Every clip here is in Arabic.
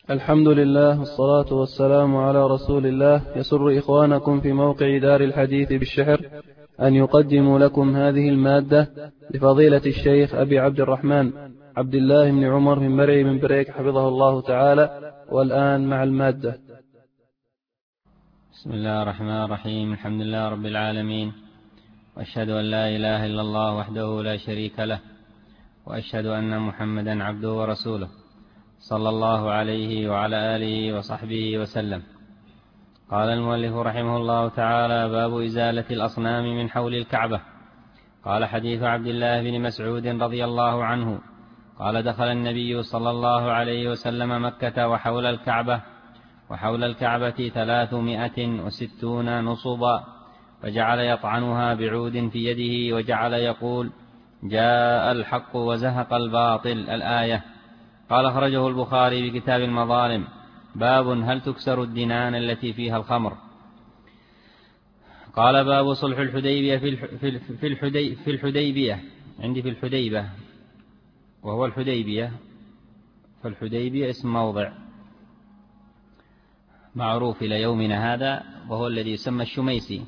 الحمد لله والصلاة والسلام على رسول الله. يسر إخوانكم في موقع دار الحديث بالشحر أن يقدموا لكم هذه المادة لفضيلة الشيخ أبي عبد الرحمن عبد الله بن عمر من مرعي من بريك حفظه الله تعالى. والآن مع المادة. بسم الله الرحمن الرحيم. الحمد لله رب العالمين، وأشهد أن لا إله إلا الله وحده لا شريك له، وأشهد أن محمدا عبده ورسوله صلى الله عليه وعلى آله وصحبه وسلم. قال المؤلف رحمه الله تعالى: باب إزالة الأصنام من حول الكعبة. قال: حديث عبد الله بن مسعود رضي الله عنه قال: دخل النبي صلى الله عليه وسلم مكة وحول الكعبة 360 نصبا، فجعل يطعنها بعود في يده وجعل يقول: جاء الحق وزهق الباطل، الآية. قال: أخرجه البخاري بكتاب المظالم. باب هل تكسر الدنان التي فيها الخمر. قال: باب صلح الحديبية في الحديبية عندي في الحديبة، وهو الحديبية، فالحديبية اسم موضع معروف إلى يومنا هذا، وهو الذي يسمى الشميسي.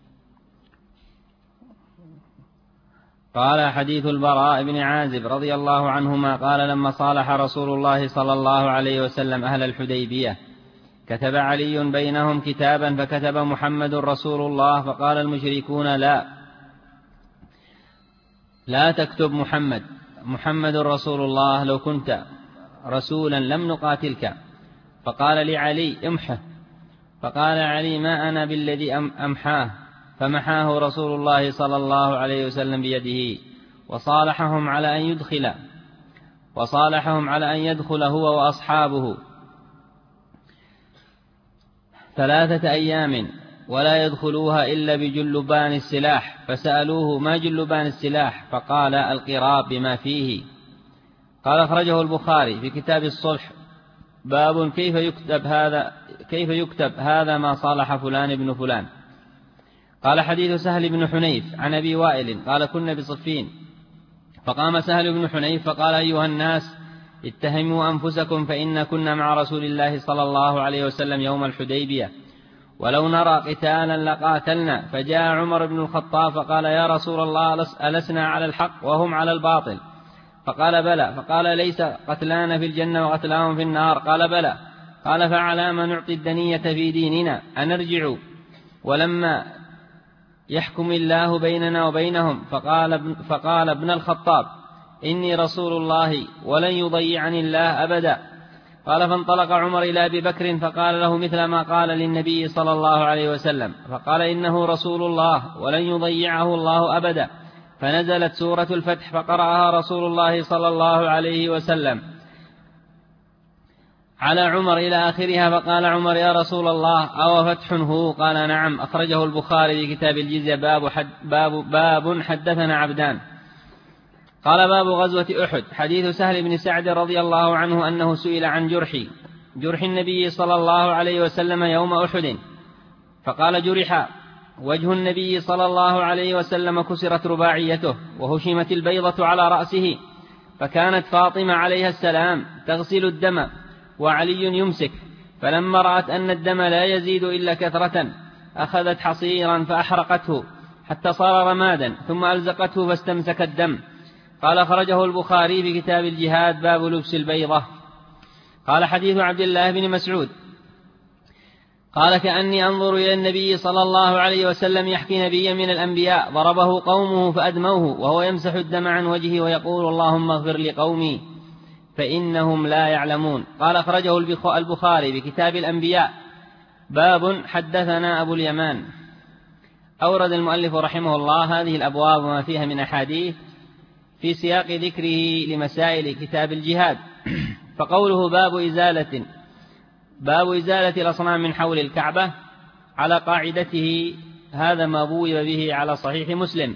قال: حديث البراء بن عازب رضي الله عنهما قال: لما صالح رسول الله صلى الله عليه وسلم أهل الحديبية كتب علي بينهم كتابا، فكتب محمد رسول الله، فقال المشركون: لا تكتب محمد رسول الله، لو كنت رسولا لم نقاتلك. فقال لعلي: امحه. فقال علي: ما أنا بالذي أمحاه. فمحاه رسول الله صلى الله عليه وسلم بيده، وصالحهم على أن يدخل هو وأصحابه 3 أيام ولا يدخلوها إلا بجلبان السلاح. فسألوه: ما جلبان السلاح؟ فقال: القراب بما فيه. قال: أخرجه البخاري في كتاب الصلح. باب كيف يكتب هذا ما صالح فلان ابن فلان. قال: حديث سهل بن حنيف عن أبي وائل قال: كنا بصفين، فقام سهل بن حنيف فقال: أيها الناس، اتهموا أنفسكم، فإن كنا مع رسول الله صلى الله عليه وسلم يوم الحديبية، ولو نرى قتالا لقاتلنا. فجاء عمر بن الخطاب فقال: يا رسول الله، ألسنا على الحق وهم على الباطل؟ فقال: بلى. فقال: ليس قتلانا في الجنة وقتلاهم في النار؟ قال: بلى. قال: فعلى ما نعطي الدنية في ديننا؟ أنرجع ولما يحكم الله بيننا وبينهم؟ فقال ابن الخطاب: إني رسول الله ولن يضيعني الله أبدا. قال: فانطلق عمر إلى أبي بكر فقال له مثل ما قال للنبي صلى الله عليه وسلم، فقال: إنه رسول الله ولن يضيعه الله أبدا. فنزلت سورة الفتح فقرأها رسول الله صلى الله عليه وسلم على عمر إلى آخرها. فقال عمر: يا رسول الله، أو فتح هو؟ قال: نعم. أخرجه البخاري في كتاب الجزية. باب حدثنا عبدان. قال: باب غزوة أحد. حديث سهل بن سعد رضي الله عنه أنه سئل عن جرح النبي صلى الله عليه وسلم يوم أحد، فقال: جرح وجه النبي صلى الله عليه وسلم، كسرت رباعيته، وهشمت البيضة على رأسه، فكانت فاطمة عليها السلام تغسل الدم وعلي يمسك، فلما رأت أن الدم لا يزيد إلا كثرة أخذت حصيرا فأحرقته حتى صار رمادا، ثم ألزقته فاستمسك الدم. قال: أخرجه البخاري في كتاب الجهاد. باب لبس البيضة. قال: حديث عبد الله بن مسعود قال: كأني أنظر إلى النبي صلى الله عليه وسلم يحكي نبيا من الأنبياء ضربه قومه فأدموه وهو يمسح الدم عن وجهه ويقول: اللهم اغفر لقومي فإنهم لا يعلمون. قال: أخرجه البخاري بكتاب الأنبياء. باب حدثنا أبو اليمان. أورد المؤلف رحمه الله هذه الأبواب وما فيها من أحاديث في سياق ذكره لمسائل كتاب الجهاد. فقوله باب إزالة الأصنام من حول الكعبة، على قاعدته هذا ما بوب به على صحيح مسلم،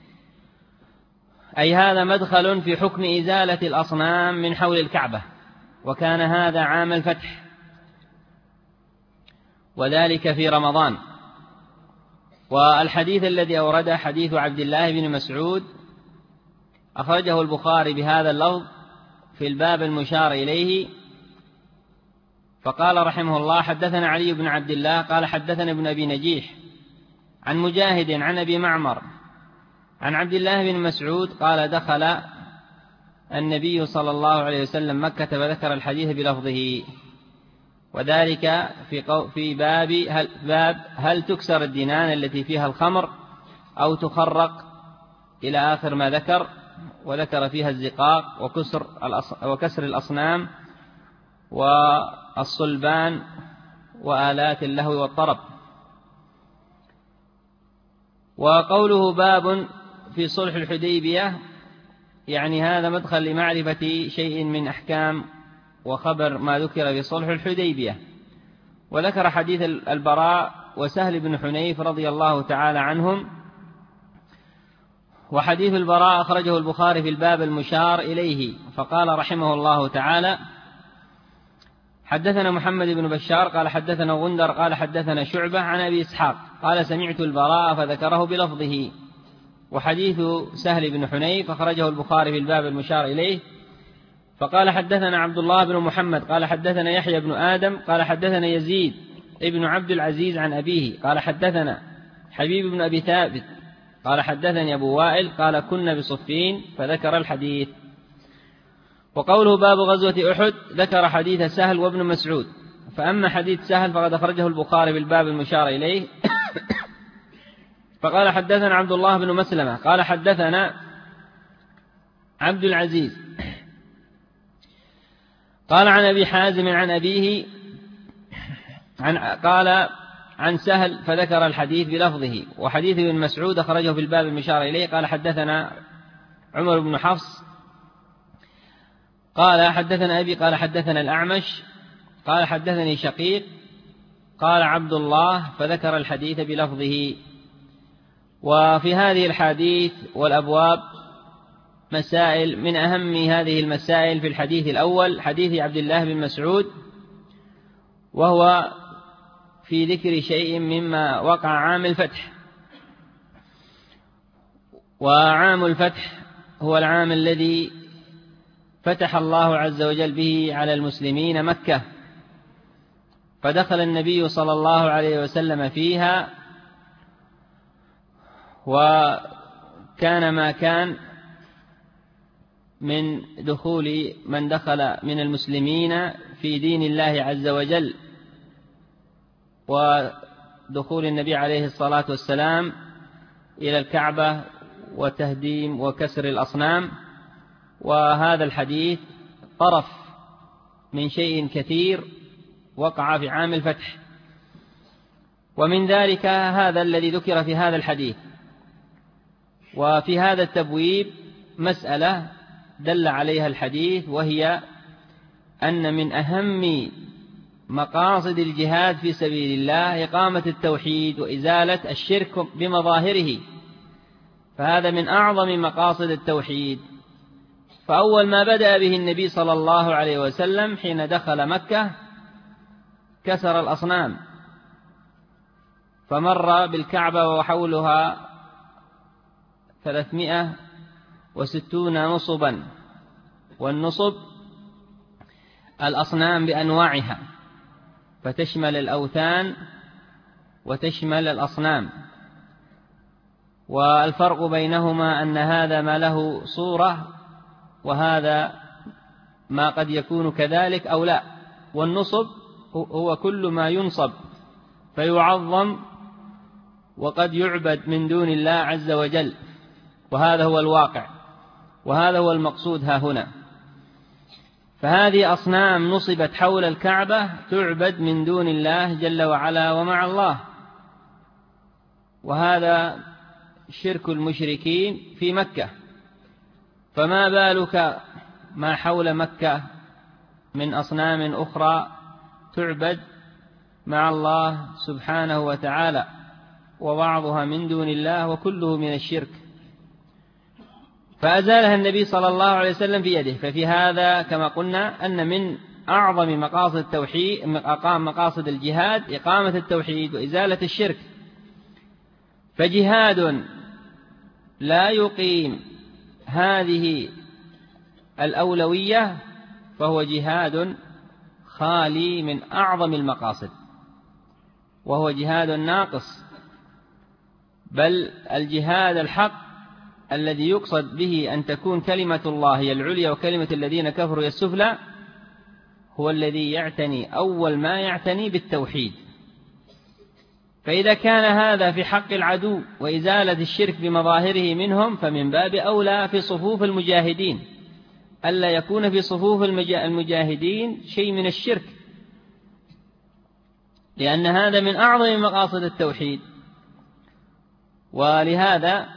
أي هذا مدخل في حكم إزالة الأصنام من حول الكعبة، وكان هذا عام الفتح، وذلك في رمضان. والحديث الذي أورده حديث عبد الله بن مسعود، أخرجه البخاري بهذا اللفظ في الباب المشار إليه فقال رحمه الله: حدثنا علي بن عبد الله قال حدثنا ابن أبي نجيح عن مجاهد عن أبي معمر عن عبد الله بن مسعود قال: دخل النبي صلى الله عليه وسلم مكة فذكر الحديث بلفظه، وذلك في باب هل تكسر الدنان التي فيها الخمر أو تخرق إلى آخر ما ذكر، وذكر فيها الزقاق وكسر الأصنام والصلبان وآلات اللهو والطرب. وقوله باب في صلح الحديبية يعني هذا مدخل لمعرفة شيء من أحكام وخبر ما ذكر في صلح الحديبية. وذكر حديث البراء وسهل بن حنيف رضي الله تعالى عنهم. وحديث البراء أخرجه البخاري في الباب المشار إليه. فقال رحمه الله تعالى: حدثنا محمد بن بشار قال حدثنا غندر قال حدثنا شعبة عن أبي إسحاق قال سمعت البراء فذكره بلفظه. وحديث سهل بن حنيف أخرجه البخاري في الباب المشار إليه. فقال حدثنا عبد الله بن محمد قال حدثنا يحيى بن آدم قال حدثنا يزيد ابن عبد العزيز عن أبيه قال حدثنا حبيب بن أبي ثابت قال حدثني أبو وائل قال كنا بصفين فذكر الحديث. وقوله باب غزوة أحد ذكر حديث سهل وابن مسعود. فأما حديث سهل فقد أخرجه البخاري في الباب المشار إليه. فقال حدثنا عبد الله بن مسلمة قال حدثنا عبد العزيز قال عن أبي حازم عن أبيه قال عن سهل فذكر الحديث بلفظه. وحديث ابن مسعود أخرجه في الباب المشار إليه. قال حدثنا عمر بن حفص قال حدثنا أبي قال حدثنا الأعمش قال حدثني شقيق قال عبد الله فذكر الحديث بلفظه. وفي هذه الحديث والأبواب مسائل. من أهم هذه المسائل في الحديث الأول حديث عبد الله بن مسعود، وهو في ذكر شيء مما وقع عام الفتح. وعام الفتح هو العام الذي فتح الله عز وجل به على المسلمين مكة، فدخل النبي صلى الله عليه وسلم فيها، وكان ما كان من دخول من دخل من المسلمين في دين الله عز وجل، ودخول النبي عليه الصلاة والسلام إلى الكعبة وتهديم وكسر الأصنام. وهذا الحديث طرف من شيء كثير وقع في عام الفتح، ومن ذلك هذا الذي ذكر في هذا الحديث. وفي هذا التبويب مسألة دل عليها الحديث، وهي أن من أهم مقاصد الجهاد في سبيل الله إقامة التوحيد وإزالة الشرك بمظاهره، فهذا من أعظم مقاصد التوحيد. فأول ما بدأ به النبي صلى الله عليه وسلم حين دخل مكة كسر الأصنام، فمر بالكعبة وحولها 360 نصبا، والنصب الأصنام بأنواعها، فتشمل الأوثان وتشمل الأصنام. والفرق بينهما أن هذا ما له صورة وهذا ما قد يكون كذلك أو لا. والنصب هو كل ما ينصب فيعظم وقد يعبد من دون الله عز وجل، وهذا هو الواقع، وهذا هو المقصود ها هنا. فهذه أصنام نصبت حول الكعبة تعبد من دون الله جل وعلا ومع الله، وهذا شرك المشركين في مكة. فما بالك ما حول مكة من أصنام أخرى تعبد مع الله سبحانه وتعالى، وبعضها من دون الله وكله من الشرك، فأزالها النبي صلى الله عليه وسلم في يده. ففي هذا كما قلنا أن من أعظم مقاصد التوحيد مقاصد الجهاد إقامة التوحيد وإزالة الشرك. فجهاد لا يقيم هذه الأولوية فهو جهاد خالي من أعظم المقاصد، وهو جهاد ناقص، بل الجهاد الحق الذي يقصد به أن تكون كلمة الله هي العليا وكلمة الذين كفروا هي السفلى، هو الذي يعتني أول ما يعتني بالتوحيد. فإذا كان هذا في حق العدو وإزالة الشرك بمظاهره منهم، فمن باب أولى في صفوف المجاهدين ألا يكون في صفوف المجاهدين شيء من الشرك، لأن هذا من أعظم مقاصد التوحيد. ولهذا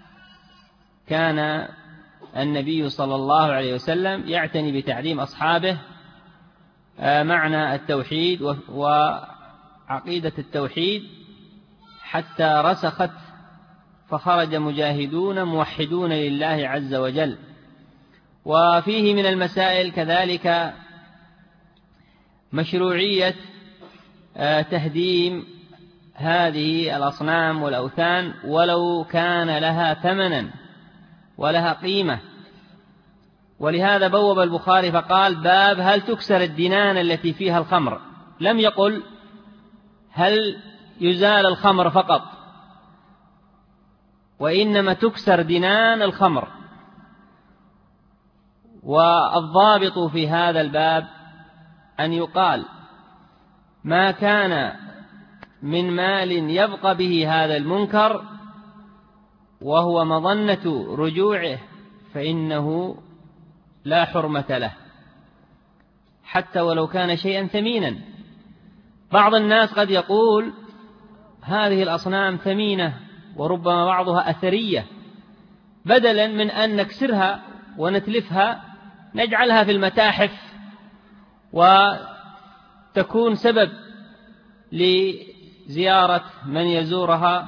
كان النبي صلى الله عليه وسلم يعتني بتعليم أصحابه معنى التوحيد وعقيدة التوحيد حتى رسخت، فخرج مجاهدون موحدون لله عز وجل. وفيه من المسائل كذلك مشروعية تهديم هذه الأصنام والأوثان ولو كان لها ثمنا ولها قيمة. ولهذا بوب البخاري فقال: باب هل تكسر الدنان التي فيها الخمر. لم يقل هل يزال الخمر فقط، وإنما تكسر دنان الخمر. والضابط في هذا الباب أن يقال ما كان من مال يبقى به هذا المنكر وهو مظنة رجوعه فإنه لا حرمة له، حتى ولو كان شيئا ثمينا. بعض الناس قد يقول هذه الأصنام ثمينة وربما بعضها أثرية، بدلا من أن نكسرها ونتلفها نجعلها في المتاحف وتكون سبب لزيارة من يزورها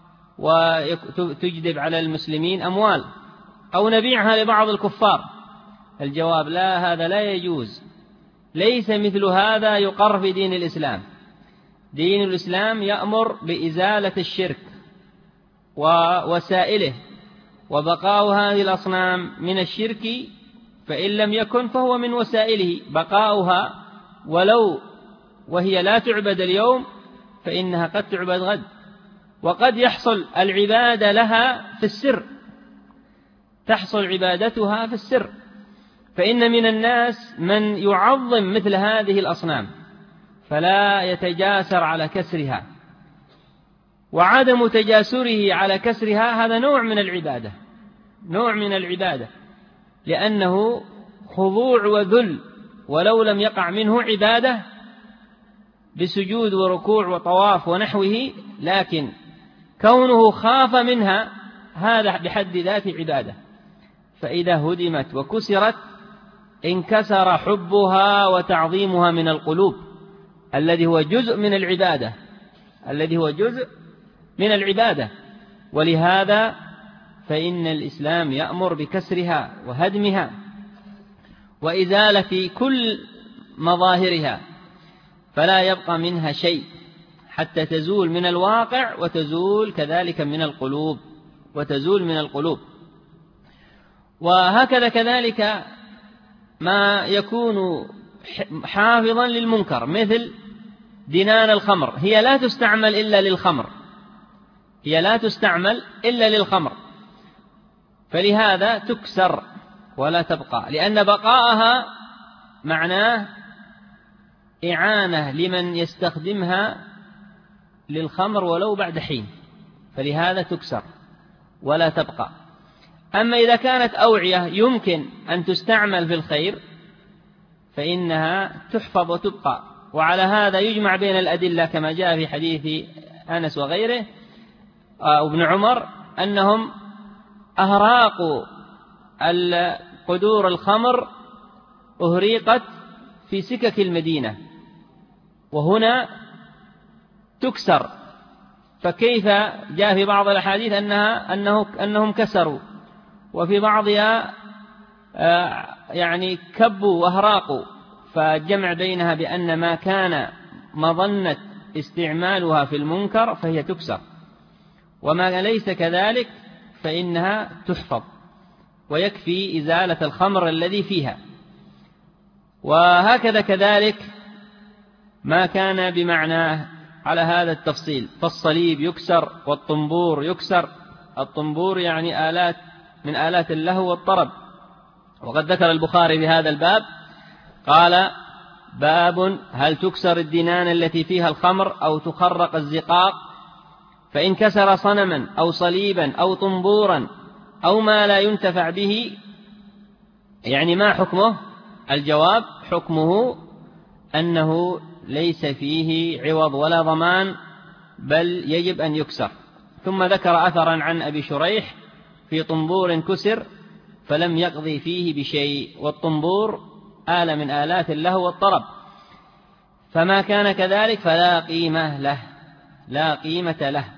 وتجلب على المسلمين أموال، أو نبيعها لبعض الكفار. الجواب: لا، هذا لا يجوز. ليس مثل هذا يقر في دين الإسلام. دين الإسلام يأمر بإزالة الشرك ووسائله، وبقاء هذه الأصنام من الشرك، فإن لم يكن فهو من وسائله. بقاؤها ولو وهي لا تعبد اليوم فإنها قد تعبد غد، وقد يحصل العبادة لها في السر، تحصل عبادتها في السر. فإن من الناس من يعظم مثل هذه الأصنام فلا يتجاسر على كسرها، وعدم تجاسره على كسرها هذا نوع من العبادة، نوع من العبادة، لأنه خضوع وذل، ولو لم يقع منه عبادة بسجود وركوع وطواف ونحوه، لكن كونه خاف منها هذا بحد ذاته عبادة. فإذا هدمت وكسرت انكسر حبها وتعظيمها من القلوب، الذي هو جزء من العبادة، الذي هو جزء من العبادة. ولهذا فإن الإسلام يأمر بكسرها وهدمها وإزالة كل مظاهرها، فلا يبقى منها شيء حتى تزول من الواقع وتزول كذلك من القلوب، وتزول من القلوب. وهكذا كذلك ما يكون حافظا للمنكر، مثل دنان الخمر، هي لا تستعمل إلا للخمر، هي لا تستعمل إلا للخمر، فلهذا تكسر ولا تبقى، لأن بقاءها معناه إعانة لمن يستخدمها للخمر ولو بعد حين، فلهذا تكسر ولا تبقى. أما إذا كانت أوعية يمكن أن تستعمل في الخير فإنها تحفظ وتبقى. وعلى هذا يجمع بين الأدلة كما جاء في حديث أنس وغيره وابن عمر أنهم أهراقوا قدور الخمر، أهريقت في سكك المدينة، وهنا تكسر. فكيف جاء في بعض الأحاديث أنهم كسروا، وفي بعضها يعني كبوا وأهراقوا، فجمع بينها بأن ما كان مظنة استعمالها في المنكر فهي تكسر، وما ليس كذلك فإنها تحفظ ويكفي إزالة الخمر الذي فيها. وهكذا كذلك ما كان بمعناه على هذا التفصيل، فالصليب يكسر والطنبور يكسر. الطنبور يعني آلات من آلات اللهو والطرب. وقد ذكر البخاري في هذا الباب قال: باب هل تكسر الدنان التي فيها الخمر أو تخرق الزقاق، فإن كسر صنما أو صليبا أو طنبورا أو ما لا ينتفع به، يعني ما حكمه؟ الجواب: حكمه أنه ليس فيه عوض ولا ضمان، بل يجب أن يكسر. ثم ذكر أثرا عن أبي شريح في طنبور كسر فلم يقضي فيه بشيء، والطنبور آلة من آلات اللهو والطرب، فما كان كذلك فلا قيمة له، لا قيمة له.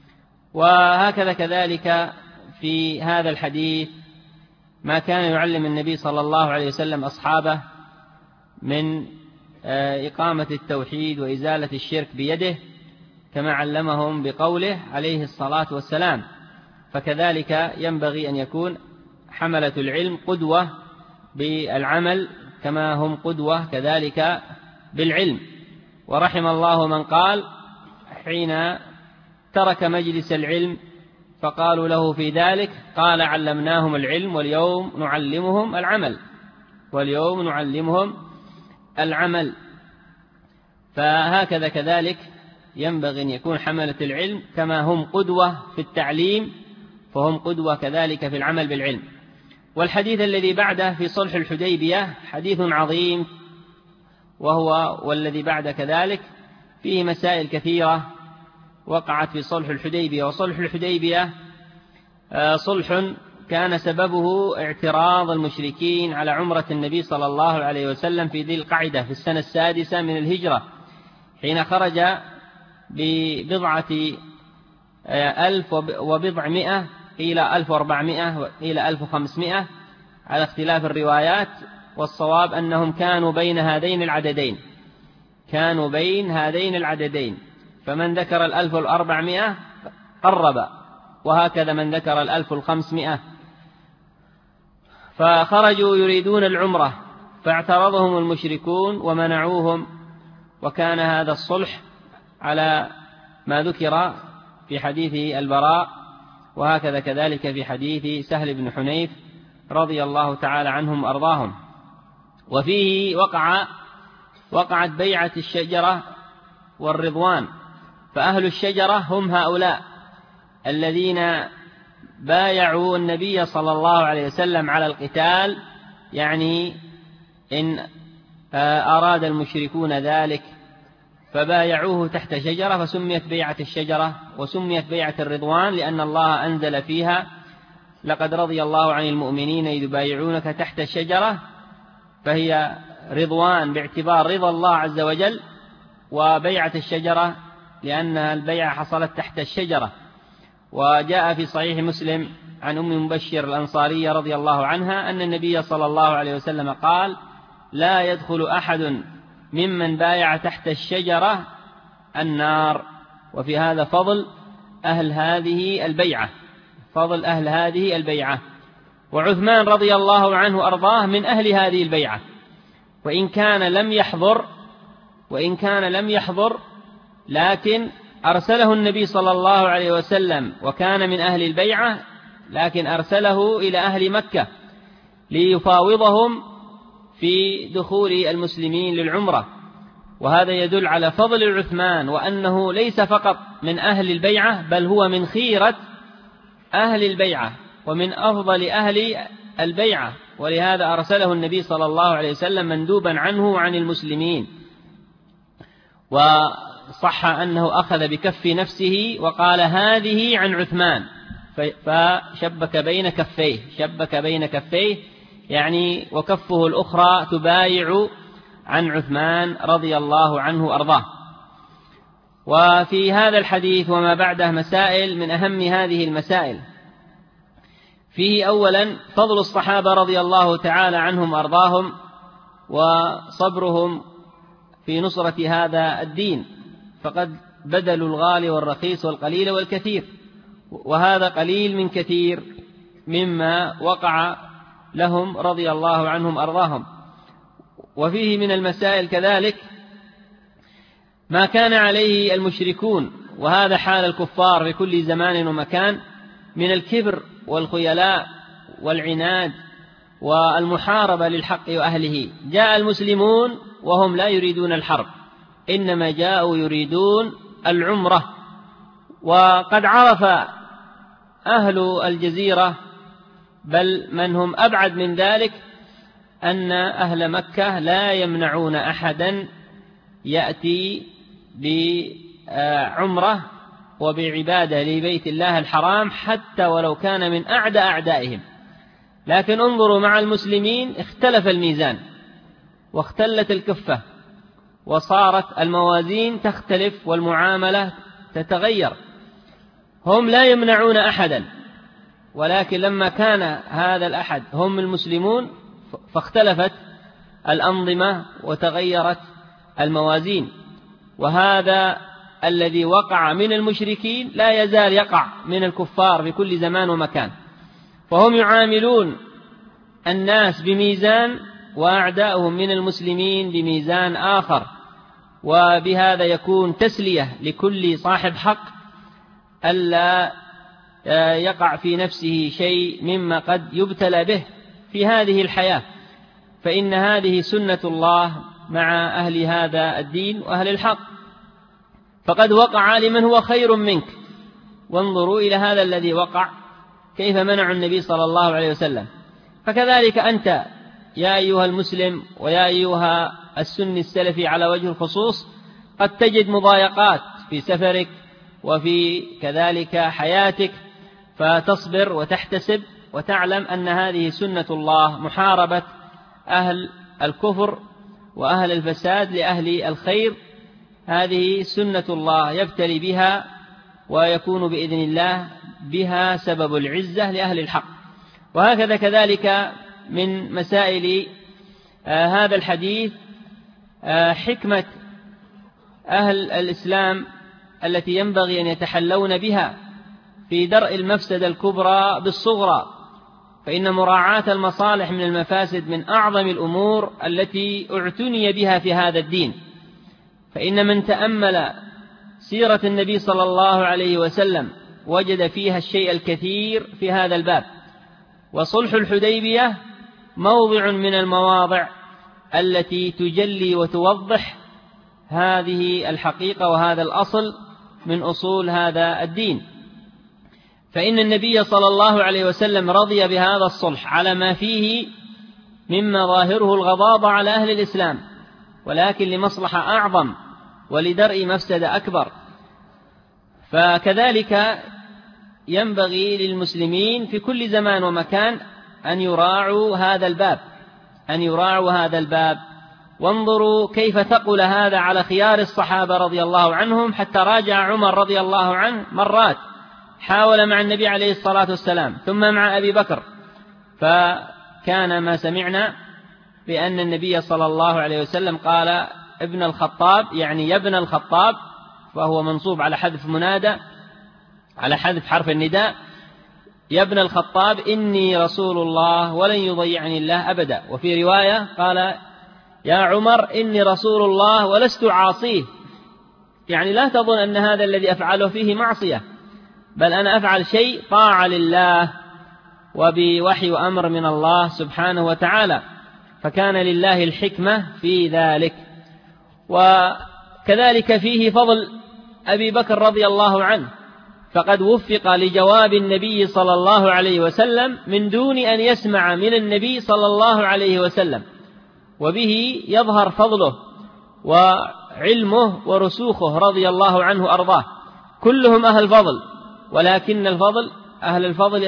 وهكذا كذلك في هذا الحديث ما كان يعلم النبي صلى الله عليه وسلم أصحابه من إقامة التوحيد وإزالة الشرك بيده، كما علمهم بقوله عليه الصلاة والسلام. فكذلك ينبغي أن يكون حملة العلم قدوة بالعمل كما هم قدوة كذلك بالعلم. ورحم الله من قال حين ترك مجلس العلم فقالوا له في ذلك قال: علمناهم العلم واليوم نعلمهم العمل، واليوم نعلمهم العمل. فهكذا كذلك ينبغي أن يكون حملة العلم كما هم قدوة في التعليم فهم قدوة كذلك في العمل بالعلم. والحديث الذي بعده في صلح الحديبية حديث عظيم، وهو والذي بعد كذلك فيه مسائل كثيرة وقعت في صلح الحديبية. وصلح الحديبية صلح كان سببه اعتراض المشركين على عمرة النبي صلى الله عليه وسلم في ذي القعدة في السنة 6 من الهجرة، حين خرج ببضعة 1400 إلى 1400 إلى 1500 على اختلاف الروايات، والصواب أنهم كانوا بين هذين العددين، فمن ذكر 1400 قرب، وهكذا من ذكر 1500. فخرجوا يريدون العمرة فاعترضهم المشركون ومنعوهم، وكان هذا الصلح على ما ذكر في حديث البراء، وهكذا كذلك في حديث سهل بن حنيف رضي الله تعالى عنهم وأرضاهم. وفيه وقعت بيعة الشجرة والرضوان، فأهل الشجرة هم هؤلاء الذين بايعوا النبي صلى الله عليه وسلم على القتال، يعني إن أراد المشركون ذلك فبايعوه تحت شجرة فسميت بيعة الشجرة، وسميت بيعة الرضوان لأن الله أنزل فيها: لقد رضي الله عن المؤمنين إذ يبايعونك تحت الشجرة، فهي رضوان باعتبار رضا الله عز وجل، وبيعة الشجرة لأن البيعة حصلت تحت الشجرة. وجاء في صحيح مسلم عن أم مبشر الأنصارية رضي الله عنها أن النبي صلى الله عليه وسلم قال: لا يدخل أحد ممن بايع تحت الشجرة النار. وفي هذا فضل أهل هذه البيعة، وعثمان رضي الله عنه أرضاه من أهل هذه البيعة، وإن كان لم يحضر لكن أرسله النبي صلى الله عليه وسلم وكان من أهل البيعة، لكن أرسله إلى أهل مكة ليفاوضهم في دخول المسلمين للعمرة. وهذا يدل على فضل عثمان، وأنه ليس فقط من أهل البيعة بل هو من خيرة أهل البيعة ومن أفضل أهل البيعة، ولهذا أرسله النبي صلى الله عليه وسلم مندوبا عنه وعن المسلمين. وصح أنه أخذ بكف نفسه وقال: هذه عن عثمان، فشبك بين كفيه يعني وكفه الأخرى تبايع عن عثمان رضي الله عنه أرضاه. وفي هذا الحديث وما بعده مسائل من أهم هذه المسائل. فيه أولا فضل الصحابة رضي الله تعالى عنهم أرضاهم وصبرهم في نصرة هذا الدين، فقد بدلوا الغالي والرخيص والقليل والكثير، وهذا قليل من كثير مما وقع لهم رضي الله عنهم أرضاهم. وفيه من المسائل كذلك ما كان عليه المشركون، وهذا حال الكفار في كل زمان ومكان من الكبر والخيلاء والعناد والمحاربة للحق وأهله. جاء المسلمون وهم لا يريدون الحرب، إنما جاءوا يريدون العمرة. وقد عرف أهل الجزيرة بل من هم أبعد من ذلك أن أهل مكة لا يمنعون أحدا يأتي بعمرة وبعبادة لبيت الله الحرام حتى ولو كان من أعدى أعدائهم. لكن انظروا مع المسلمين اختلف الميزان واختلت الكفة وصارت الموازين تختلف والمعاملة تتغير. هم لا يمنعون أحدا، ولكن لما كان هذا الأحد هم المسلمون فاختلفت الأنظمة وتغيرت الموازين. وهذا الذي وقع من المشركين لا يزال يقع من الكفار في كل زمان ومكان، فهم يعاملون الناس بميزان وأعداؤهم من المسلمين بميزان آخر، وبهذا يكون تسلية لكل صاحب حق ألا يقع في نفسه شيء مما قد يبتلى به في هذه الحياة، فإن هذه سنة الله مع أهل هذا الدين وأهل الحق. فقد وقع لمن هو خير منك، وانظروا إلى هذا الذي وقع كيف منع النبي صلى الله عليه وسلم. فكذلك أنت يا أيها المسلم ويا أيها السني السلفي على وجه الخصوص قد تجد مضايقات في سفرك وفي كذلك حياتك، فتصبر وتحتسب وتعلم أن هذه سنة الله، محاربة أهل الكفر وأهل الفساد لأهل الخير، هذه سنة الله يبتلي بها ويكون بإذن الله بها سبب العزة لأهل الحق. وهكذا كذلك من مسائل هذا الحديث حكمة أهل الإسلام التي ينبغي أن يتحلون بها في درء المفسدة الكبرى بالصغرى، فإن مراعاة المصالح من المفاسد من أعظم الأمور التي اعتني بها في هذا الدين. فإن من تأمل سيرة النبي صلى الله عليه وسلم وجد فيها الشيء الكثير في هذا الباب. وصلح الحديبية موضع من المواضع التي تجلي وتوضح هذه الحقيقة وهذا الأصل من أصول هذا الدين. فإن النبي صلى الله عليه وسلم رضي بهذا الصلح على ما فيه مما ظاهره الغضاضة على أهل الإسلام، ولكن لمصلحة أعظم ولدرء مفسدة أكبر. فكذلك ينبغي للمسلمين في كل زمان ومكان أن يراعوا هذا الباب وانظروا كيف ثقل هذا على خيار الصحابة رضي الله عنهم، حتى راجع عمر رضي الله عنه مرات، حاول مع النبي عليه الصلاة والسلام ثم مع أبي بكر، فكان ما سمعنا بأن النبي صلى الله عليه وسلم قال ابن الخطاب، يعني يا ابن الخطاب، فهو منصوب على حذف منادى، على حذف حرف النداء، يا ابن الخطاب إني رسول الله ولن يضيعني الله أبدا. وفي رواية قال يا عمر إني رسول الله ولست عاصيه، يعني لا تظن أن هذا الذي أفعله فيه معصية، بل أنا أفعل شيء طاعة لله وبوحي وأمر من الله سبحانه وتعالى، فكان لله الحكمة في ذلك. وكذلك فيه فضل أبي بكر رضي الله عنه، فقد وفق لجواب النبي صلى الله عليه وسلم من دون أن يسمع من النبي صلى الله عليه وسلم، وبه يظهر فضله وعلمه ورسوخه رضي الله عنه أرضاه. كلهم أهل فضل، ولكن أهل الفضل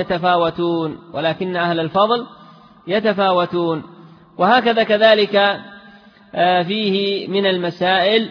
يتفاوتون. وهكذا كذلك فيه من المسائل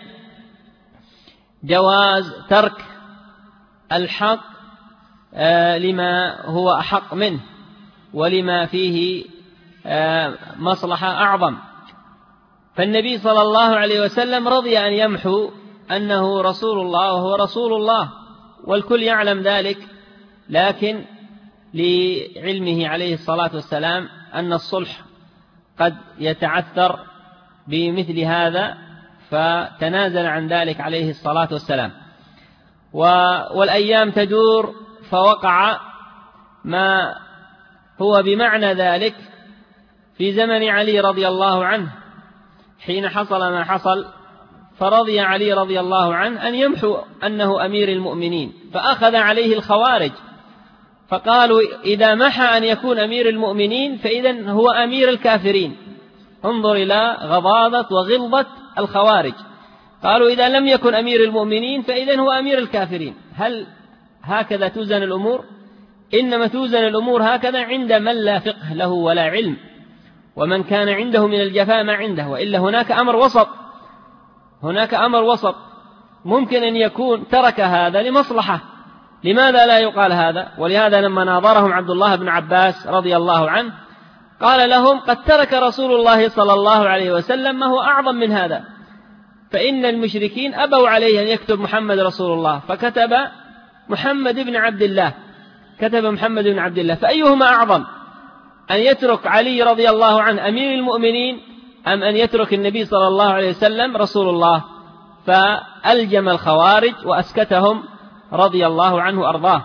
جواز ترك الحق لما هو أحق منه ولما فيه مصلحة أعظم. فالنبي صلى الله عليه وسلم رضي أن يمحو أنه رسول الله وهو رسول الله، والكل يعلم ذلك، لكن لعلمه عليه الصلاة والسلام أن الصلح قد يتعثر بمثل هذا، فتنازل عن ذلك عليه الصلاة والسلام. والأيام تدور، فوقع ما هو بمعنى ذلك في زمن علي رضي الله عنه، حين حصل ما حصل، فرضي علي رضي الله عنه أن يمحو أنه أمير المؤمنين، فأخذ عليه الخوارج فقالوا إذا محى أن يكون أمير المؤمنين فإذن هو أمير الكافرين. انظر إلى غضاضة وغلظة الخوارج، قالوا إذا لم يكن أمير المؤمنين فإذن هو أمير الكافرين. هل هكذا توزن الأمور؟ إنما توزن الأمور هكذا عند من لا فقه له ولا علم، ومن كان عنده من الجفاء ما عنده، وإلا هناك أمر وسط، هناك أمر وسط ممكن أن يكون ترك هذا لمصلحة. لماذا لا يقال هذا؟ ولهذا لما ناظرهم عبد الله بن عباس رضي الله عنه قال لهم قد ترك رسول الله صلى الله عليه وسلم ما هو أعظم من هذا، فإن المشركين أبوا عليه أن يكتب محمد رسول الله، فكتب محمد بن عبد الله، كتب محمد بن عبد الله، فأيهما أعظم، أن يترك علي رضي الله عنه أمير المؤمنين أم أن يترك النبي صلى الله عليه وسلم رسول الله؟ فألجم الخوارج وأسكتهم رضي الله عنه أرضاه.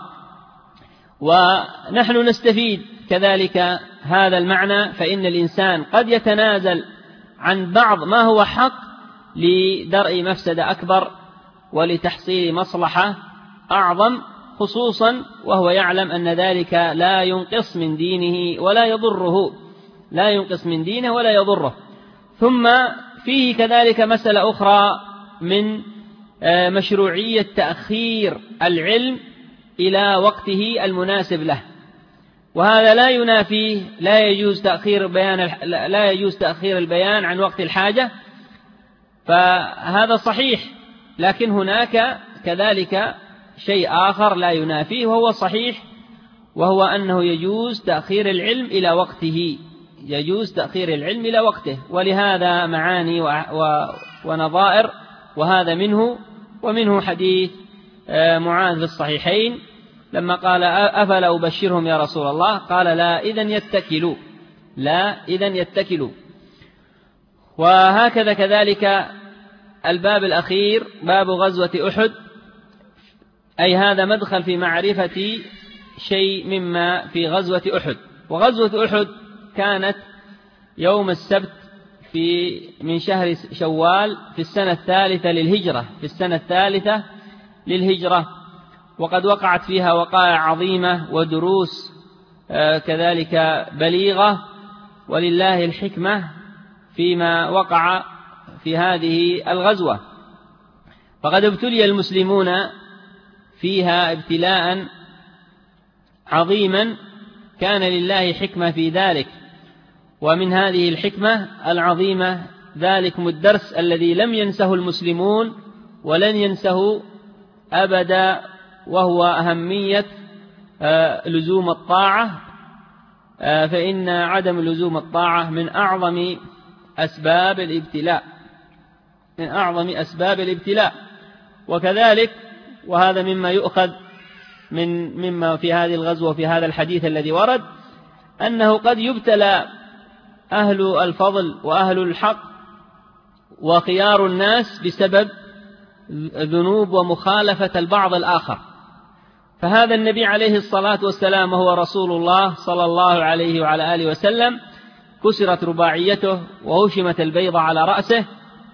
ونحن نستفيد كذلك هذا المعنى، فإن الإنسان قد يتنازل عن بعض ما هو حق لدرء مفسدة أكبر ولتحصيل مصلحة أعظم، خصوصا وهو يعلم أن ذلك لا ينقص من دينه ولا يضره، لا ينقص من دينه ولا يضره. ثم فيه كذلك مسألة أخرى من مشروعية تأخير العلم إلى وقته المناسب له، وهذا لا ينافيه، لا يجوز تأخير البيان عن وقت الحاجة، فهذا صحيح، لكن هناك كذلك شيء آخر لا ينافيه وهو صحيح، وهو أنه يجوز تأخير العلم إلى وقته، يجوز تأخير العلم إلى وقته، ولهذا معاني ونظائر، وهذا منه. ومنه حديث معاذ في الصحيحين لما قال أفلا أبشرهم يا رسول الله؟ قال لا إذن يتكلوا، لا إذن يتكلوا. وهكذا كذلك الباب الأخير باب غزوة أحد، أي هذا مدخل في معرفة شيء مما في غزوة أحد. وغزوة أحد كانت يوم السبت من شهر شوال في السنة الثالثة للهجرة، في السنة الثالثة للهجرة، وقد وقعت فيها وقائع عظيمة ودروس كذلك بليغة، ولله الحكمة فيما وقع في هذه الغزوة. فقد ابتلي المسلمون فيها ابتلاء عظيما كان لله حكمة في ذلك، ومن هذه الحكمة العظيمة ذلكم الدرس الذي لم ينسه المسلمون ولن ينسه أبدا، وهو أهمية لزوم الطاعة، فإن عدم لزوم الطاعة من أعظم أسباب الابتلاء، من أعظم أسباب الابتلاء. وكذلك وهذا مما يؤخذ مما في هذه الغزوة في هذا الحديث الذي ورد، أنه قد يبتلى أهل الفضل وأهل الحق وخيار الناس بسبب ذنوب ومخالفة البعض الآخر. فهذا النبي عليه الصلاة والسلام وهو رسول الله صلى الله عليه وعلى آله وسلم كسرت رباعيته وهشمت البيضة على رأسه،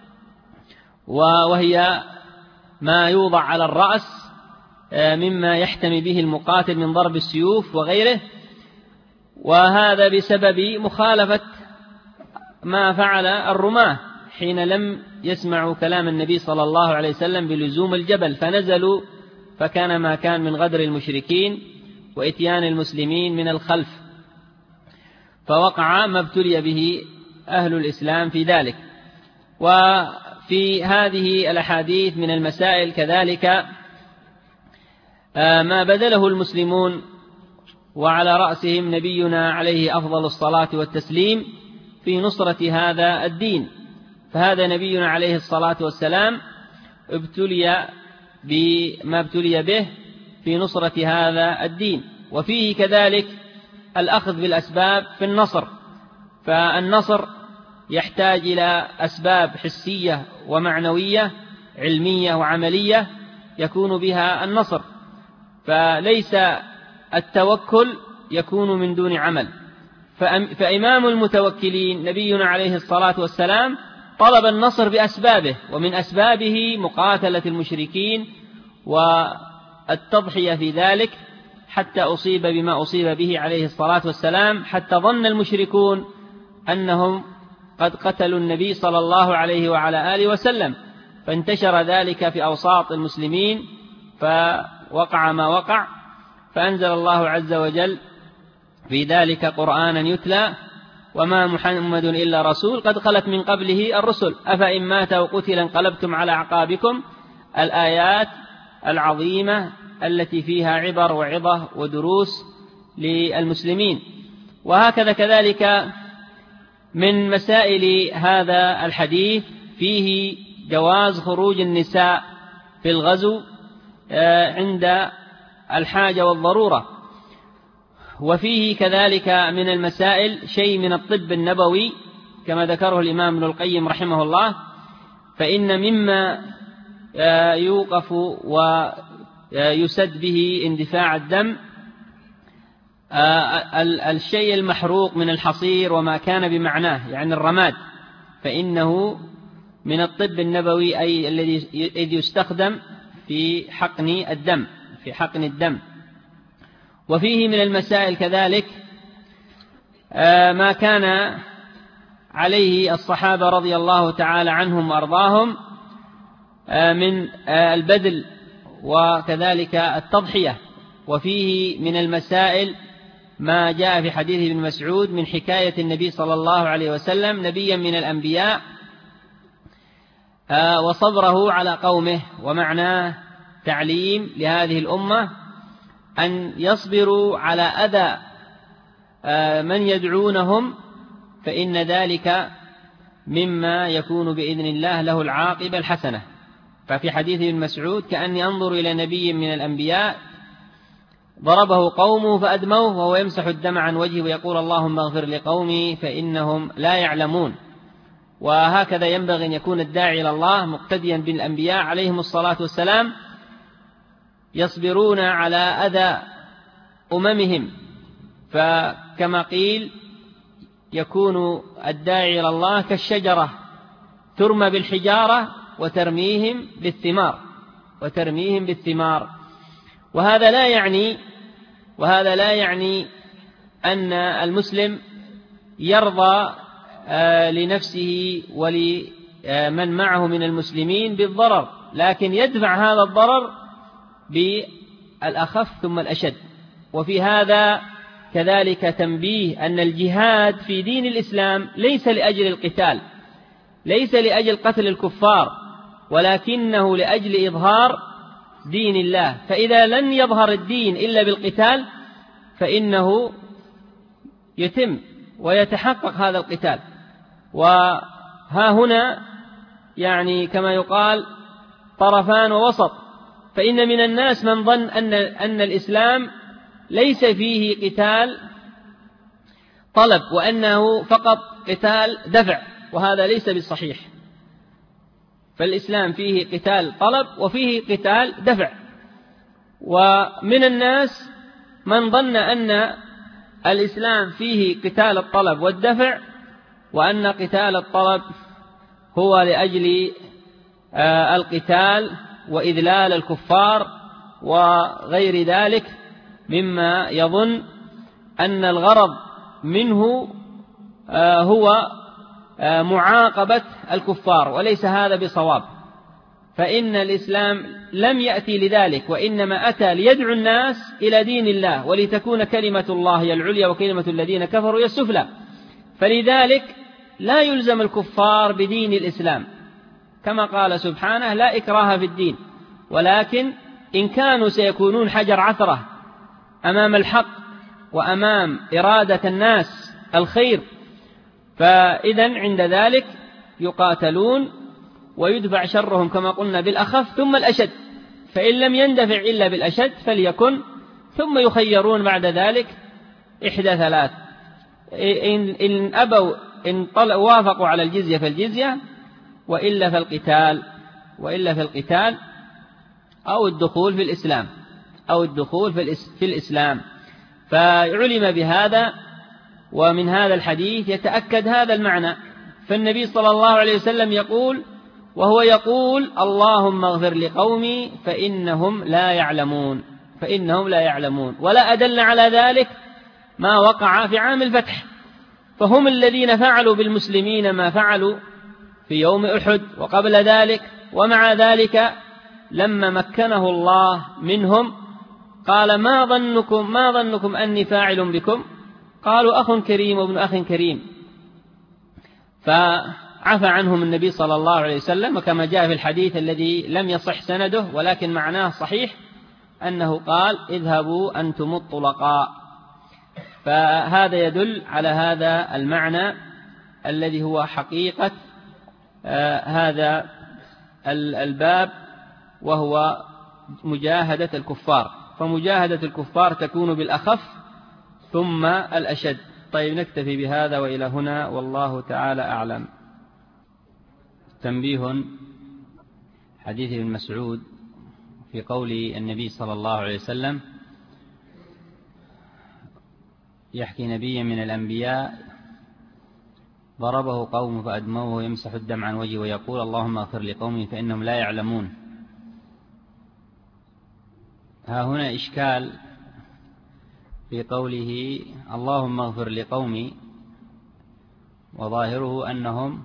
وهي ما يوضع على الرأس مما يحتمي به المقاتل من ضرب السيوف وغيره، وهذا بسبب مخالفة ما فعل الرماة حين لم يسمعوا كلام النبي صلى الله عليه وسلم بلزوم الجبل، فنزلوا فكان ما كان من غدر المشركين وإتيان المسلمين من الخلف، فوقع ما ابتلي به أهل الإسلام في ذلك. وفي هذه الأحاديث من المسائل كذلك ما بذله المسلمون وعلى رأسهم نبينا عليه أفضل الصلاة والتسليم في نصرة هذا الدين. فهذا نبينا عليه الصلاة والسلام ابتلي بما ابتلي به في نصرة هذا الدين. وفيه كذلك الأخذ بالأسباب في النصر، فالنصر يحتاج إلى أسباب حسية ومعنوية علمية وعملية يكون بها النصر، فليس التوكل يكون من دون عمل. فإمام المتوكلين نبينا عليه الصلاة والسلام طلب النصر بأسبابه، ومن أسبابه مقاتلة المشركين والتضحية في ذلك، حتى أصيب بما أصيب به عليه الصلاة والسلام، حتى ظن المشركون أنهم قد قتلوا النبي صلى الله عليه وعلى آله وسلم، فانتشر ذلك في أوساط المسلمين فوقع ما وقع، فأنزل الله عز وجل في ذلك قرآنا يتلى وما محمد إلا رسول قد خلت من قبله الرسل أفإن مات وقتل انقلبتم على أعقابكم، الآيات العظيمة التي فيها عبر وعظة ودروس للمسلمين. وهكذا كذلك من مسائل هذا الحديث فيه جواز خروج النساء في الغزو عند الحاجة والضرورة، وفيه كذلك من المسائل شيء من الطب النبوي كما ذكره الإمام ابن القيم رحمه الله، فإن مما يوقف ويسد به اندفاع الدم الشيء المحروق من الحصير وما كان بمعناه، يعني الرماد، فإنه من الطب النبوي أي الذي يستخدم في حقن الدم. وفيه من المسائل كذلك ما كان عليه الصحابة رضي الله تعالى عنهم وأرضاهم من البذل وكذلك التضحية. وفيه من المسائل ما جاء في حديث ابن مسعود من حكاية النبي صلى الله عليه وسلم نبيا من الأنبياء وصبره على قومه، ومعناه تعليم لهذه الأمة أن يصبروا على أذى من يدعونهم، فإن ذلك مما يكون بإذن الله له العاقبة الحسنة. ففي حديث ابن مسعود كأني أنظر إلى نبي من الأنبياء ضربه قومه فأدموه وهو يمسح الدم عن وجهه ويقول اللهم اغفر لقومي فإنهم لا يعلمون. وهكذا ينبغي أن يكون الداعي إلى الله مقتديا بالأنبياء عليهم الصلاة والسلام، يصبرون على أذى أممهم، فكما قيل يكون الداعي إلى الله كالشجرة ترمى بالحجارة وترميهم بالثمار. وهذا لا يعني أن المسلم يرضى لنفسه ولمن معه من المسلمين بالضرر، لكن يدفع هذا الضرر بالأخف ثم الأشد. وفي هذا كذلك تنبيه أن الجهاد في دين الإسلام ليس لأجل القتال، ليس لأجل قتل الكفار، ولكنه لأجل إظهار دين الله. فإذا لن يظهر الدين إلا بالقتال فإنه يتم ويتحقق هذا القتال. وها هنا يعني كما يقال طرفان ووسط، فإن من الناس من ظن أن الإسلام ليس فيه قتال طلب وأنه فقط قتال دفع، وهذا ليس بالصحيح. فالإسلام فيه قتال طلب وفيه قتال دفع. ومن الناس من ظن أن الإسلام فيه قتال الطلب والدفع، وأن قتال الطلب هو لأجل القتال وإذلال الكفار وغير ذلك، مما يظن أن الغرض منه هو معاقبة الكفار، وليس هذا بصواب. فإن الإسلام لم يأتي لذلك، وإنما أتى ليدعو الناس إلى دين الله ولتكون كلمة الله هي العليا وكلمة الذين كفروا هي السفلى. فلذلك لا يلزم الكفار بدين الإسلام، كما قال سبحانه لا إكراه في الدين، ولكن إن كانوا سيكونون حجر عثرة أمام الحق وأمام إرادة الناس الخير، فإذن عند ذلك يقاتلون ويدفع شرهم كما قلنا بالأخف ثم الأشد، فإن لم يندفع إلا بالأشد فليكن، ثم يخيرون بعد ذلك إحدى ثلاث: إن أبوا إن وافقوا على الجزية فالجزية، وإلا في القتال أو الدخول في الإسلام في الإسلام. فعلم بهذا، ومن هذا الحديث يتأكد هذا المعنى. فالنبي صلى الله عليه وسلم يقول اللهم اغفر لقومي فإنهم لا يعلمون. ولا أدل على ذلك ما وقع في عام الفتح، فهم الذين فعلوا بالمسلمين ما فعلوا في يوم أحد وقبل ذلك. ومع ذلك لما مكنه الله منهم قال ما ظنكم أني فاعل بكم؟ قالوا أخ كريم وابن أخ كريم، فعفى عنهم النبي صلى الله عليه وسلم. وكما جاء في الحديث الذي لم يصح سنده ولكن معناه صحيح أنه قال اذهبوا أنتم الطلقاء. فهذا يدل على هذا المعنى الذي هو حقيقة هذا الباب، وهو مجاهدة الكفار. فمجاهدة الكفار تكون بالأخف ثم الأشد. طيب نكتفي بهذا وإلى هنا، والله تعالى أعلم. تنبيه: حديث ابن مسعود في قول النبي صلى الله عليه وسلم يحكي نبيا من الأنبياء ضربه قوم فأدموه يمسح الدم عن وجهه ويقول اللهم اغفر لقومي فإنهم لا يعلمون. ها هنا إشكال في قوله اللهم اغفر لقومي، وظاهره أنهم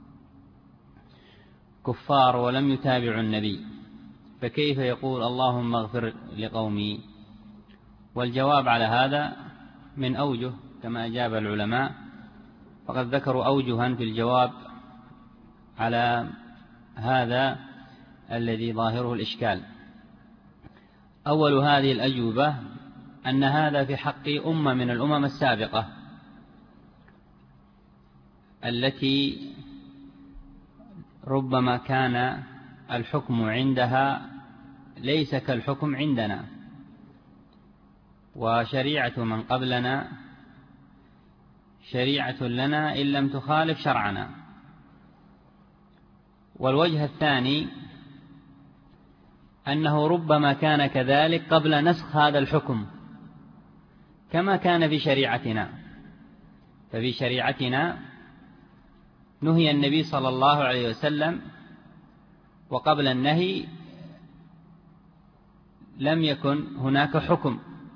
كفار ولم يتابعوا النبي، فكيف يقول اللهم اغفر لقومي؟ والجواب على هذا من أوجه كما أجاب العلماء، فقد ذكروا أوجها في الجواب على هذا الذي ظاهره الإشكال. أول هذه الأجوبة أن هذا في حق أمة من الأمم السابقة التي ربما كان الحكم عندها ليس كالحكم عندنا، وشريعة من قبلنا شريعة لنا إن لم تخالف شرعنا. والوجه الثاني أنه ربما كان كذلك قبل نسخ هذا الحكم كما كان في شريعتنا. ففي شريعتنا نهي النبي صلى الله عليه وسلم، وقبل النهي لم يكن هناك حكم،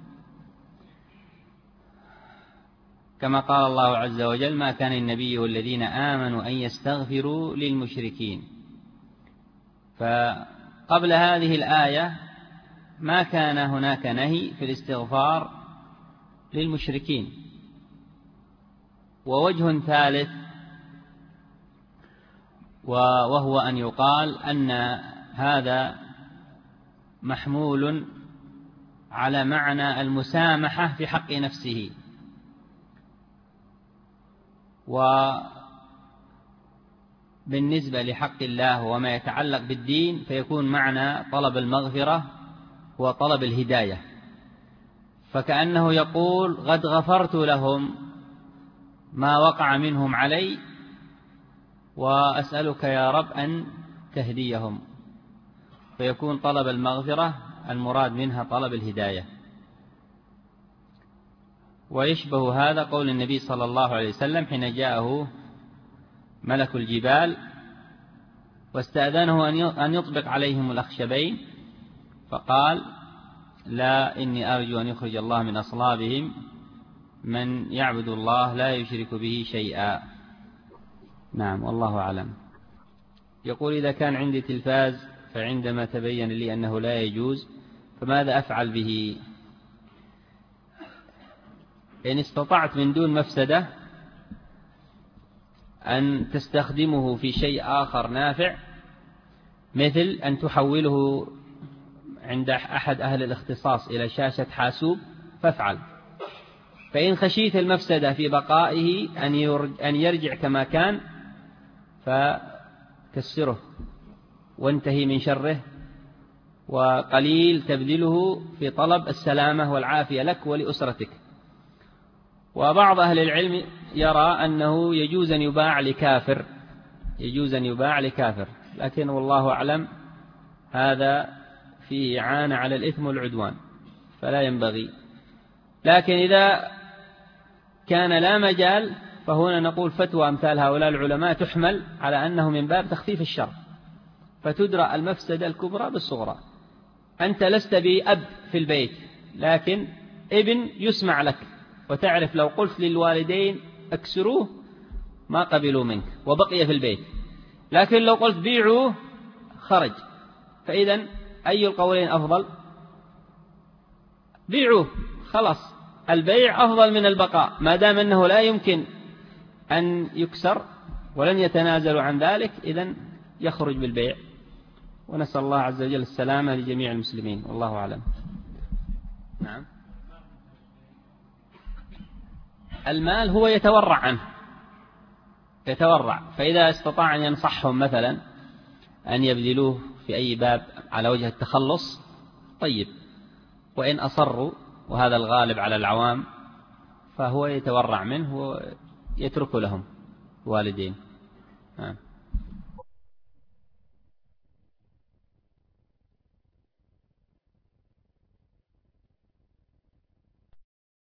كما قال الله عز وجل ما كان النبي والذين آمنوا أن يستغفروا للمشركين. فقبل هذه الآية ما كان هناك نهي في الاستغفار للمشركين. ووجه ثالث وهو أن يقال أن هذا محمول على معنى المسامحة في حق نفسه، وبالنسبة لحق الله وما يتعلق بالدين فيكون معنى طلب المغفرة وطلب الهداية. فكأنه يقول قد غفرت لهم ما وقع منهم علي وأسألك يا رب أن تهديهم، فيكون طلب المغفرة المراد منها طلب الهداية. ويشبه هذا قول النبي صلى الله عليه وسلم حين جاءه ملك الجبال واستأذنه أن يطبق عليهم الأخشبين، فقال لا إني أرجو أن يخرج الله من أصلابهم من يعبد الله لا يشرك به شيئا. نعم، والله أعلم. يقول إذا كان عندي تلفاز فعندما تبين لي أنه لا يجوز فماذا أفعل به؟ إن استطعت من دون مفسدة أن تستخدمه في شيء آخر نافع، مثل أن تحوله عند أحد أهل الاختصاص إلى شاشة حاسوب فافعل. فإن خشيت المفسدة في بقائه أن يرجع كما كان فكسره وانتهي من شره، وقليل تبذله في طلب السلامة والعافية لك ولأسرتك. وبعض أهل العلم يرى أنه يجوز أن يباع لكافر، يجوز أن يباع لكافر، لكن والله أعلم هذا فيه إعانة على الإثم والعدوان فلا ينبغي. لكن إذا كان لا مجال فهنا نقول فتوى أمثال هؤلاء العلماء تحمل على أنه من باب تخفيف الشر، فتدرى المفسدة الكبرى بالصغرى. أنت لست بأب في البيت لكن ابن يسمع لك، وتعرف لو قلت للوالدين اكسروه ما قبلوا منك وبقي في البيت، لكن لو قلت بيعوه خرج. فإذا أي القولين أفضل؟ بيعوه، خلاص البيع أفضل من البقاء ما دام أنه لا يمكن أن يكسر ولن يتنازلوا عن ذلك، إذن يخرج بالبيع. ونسأل الله عز وجل السلامة لجميع المسلمين، والله أعلم. نعم. المال هو يتورع عنه، يتورع، فإذا استطاع أن ينصحهم مثلا أن يبذلوه في أي باب على وجه التخلص طيب، وإن أصروا وهذا الغالب على العوام فهو يتورع منه ويترك لهم والدين.